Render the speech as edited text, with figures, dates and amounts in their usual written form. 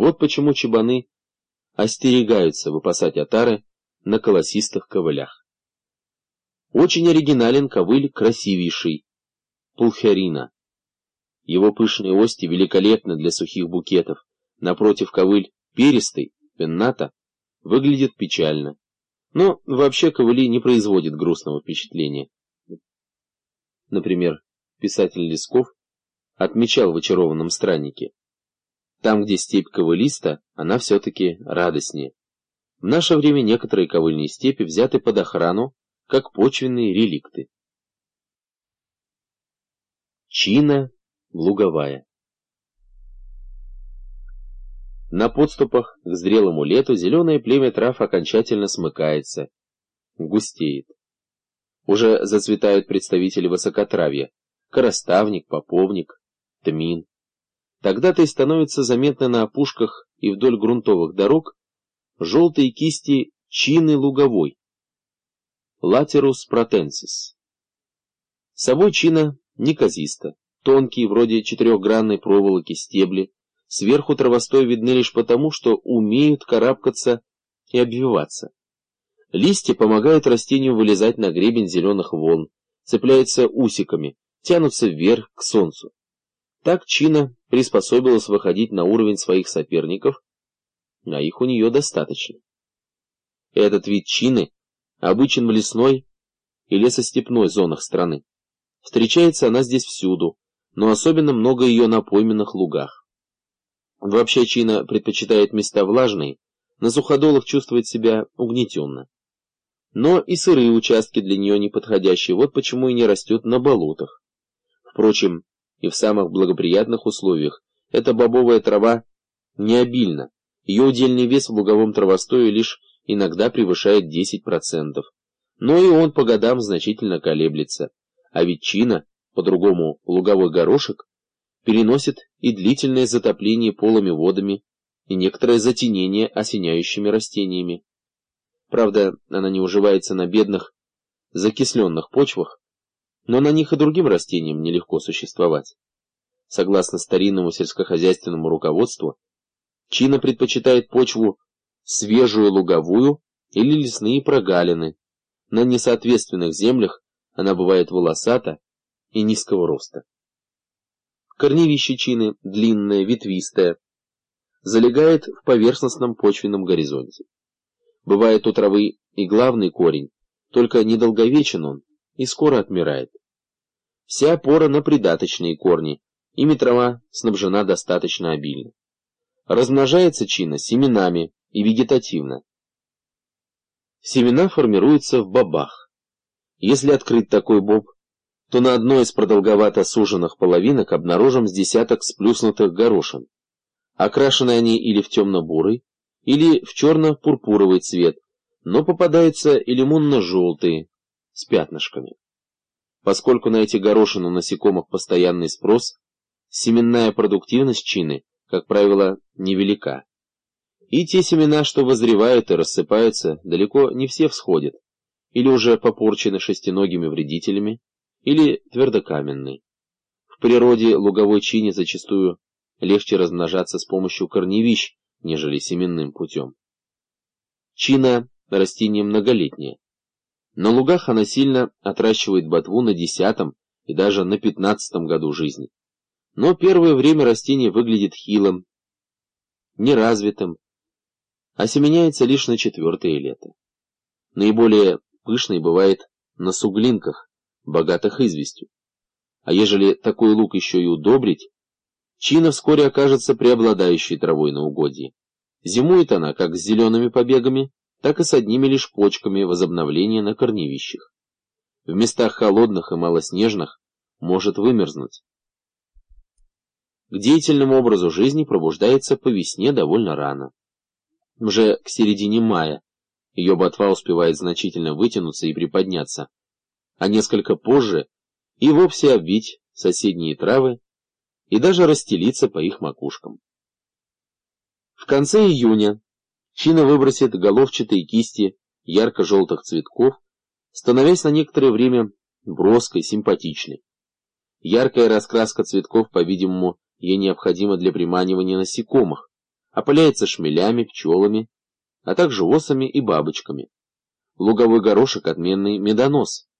Вот почему чабаны остерегаются выпасать отары на колосистых ковылях. Очень оригинален ковыль красивейший, пулхерина. Его пышные ости великолепны для сухих букетов. Напротив, ковыль перистый, пенната, выглядит печально. Но вообще ковыли не производят грустного впечатления. Например, писатель Лесков отмечал в «Очарованном страннике». Там, где степь ковылиста, она все-таки радостнее. В наше время некоторые ковыльные степи взяты под охрану, как почвенные реликты. Чина луговая. На подступах к зрелому лету зеленое племя трав окончательно смыкается, густеет. Уже зацветают представители высокотравья: коростовник, поповник, тмин. Тогда-то и становится заметно на опушках и вдоль грунтовых дорог желтые кисти чины луговой, Laterus pratensis. Собой чина неказиста, тонкие, вроде четырехгранной проволоки стебли, сверху травостой видны лишь потому, что умеют карабкаться и обвиваться. Листья помогают растению вылезать на гребень зеленых волн, цепляются усиками, тянутся вверх к солнцу. Так чина приспособилась выходить на уровень своих соперников, а их у нее достаточно. Этот вид чины обычен в лесной и лесостепной зонах страны. Встречается она здесь всюду, но особенно много ее на пойменных лугах. Вообще чина предпочитает места влажные, на суходолах чувствует себя угнетенно. Но и сырые участки для нее неподходящие, вот почему и не растет на болотах. Впрочем, и в самых благоприятных условиях эта бобовая трава не обильна, ее удельный вес в луговом травостое лишь иногда превышает 10%, но и он по годам значительно колеблется, а ведь чина, по-другому луговой горошек, переносит и длительное затопление полыми водами, и некоторое затенение осеняющими растениями. Правда, она не уживается на бедных, закисленных почвах, но на них и другим растениям нелегко существовать. Согласно старинному сельскохозяйственному руководству, чина предпочитает почву свежую луговую или лесные прогалины. На несоответственных землях она бывает волосата и низкого роста. Корневище чины длинное, ветвистое, залегает в поверхностном почвенном горизонте. Бывает у травы и главный корень, только недолговечен он и скоро отмирает. Вся опора на придаточные корни, ими трава снабжена достаточно обильно. Размножается чина семенами и вегетативно. Семена формируются в бобах. Если открыть такой боб, то на одной из продолговато суженных половинок обнаружим с десяток сплюснутых горошин. Окрашены они или в темно-бурый, или в черно-пурпуровый цвет, но попадаются и лимонно-желтые, с пятнышками. Поскольку на эти горошины у насекомых постоянный спрос, семенная продуктивность чины, как правило, невелика. И те семена, что вызревают и рассыпаются, далеко не все всходят, или уже попорчены шестиногими вредителями, или твердокаменные. В природе луговой чини зачастую легче размножаться с помощью корневищ, нежели семенным путем. Чина – растение многолетнее. На лугах она сильно отращивает ботву на 10-м и даже на 15-м году жизни. Но первое время растение выглядит хилым, неразвитым, осеменяется лишь на 4-е лето. Наиболее пышной бывает на суглинках, богатых известью. А ежели такой луг еще и удобрить, чина вскоре окажется преобладающей травой на угодье. Зимует она как с зелеными побегами, так и с одними лишь почками возобновления на корневищах. В местах холодных и малоснежных может вымерзнуть. К деятельному образу жизни пробуждается по весне довольно рано. Уже к середине мая ее ботва успевает значительно вытянуться и приподняться, а несколько позже и вовсе обвить соседние травы и даже расстелиться по их макушкам. В конце июня чина выбросит головчатые кисти ярко-желтых цветков, становясь на некоторое время броской, симпатичной. Яркая раскраска цветков, по-видимому, ей необходима для приманивания насекомых, опыляется шмелями, пчелами, а также осами и бабочками. Луговой горошек — отменный медонос.